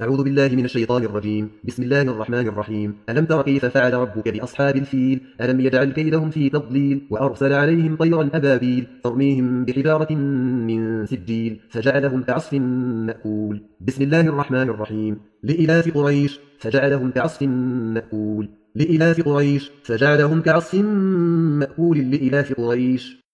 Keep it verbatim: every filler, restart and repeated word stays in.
أعوذ بالله من الشيطان الرجيم. بسم الله الرحمن الرحيم. ألم تر كيف فعل ربك بأصحاب الفيل؟ ألم يجعل كيدهم في تضليل وأرسل عليهم طيرا أبابيل ترميهم بحجارة من سجيل فجعلهم كعصف مأكول. بسم الله الرحمن الرحيم. لإلاف قريش فجعلهم كعصف مأكول. لإلاف قريش فجعلهم كعصف مأكول. لإلاف قريش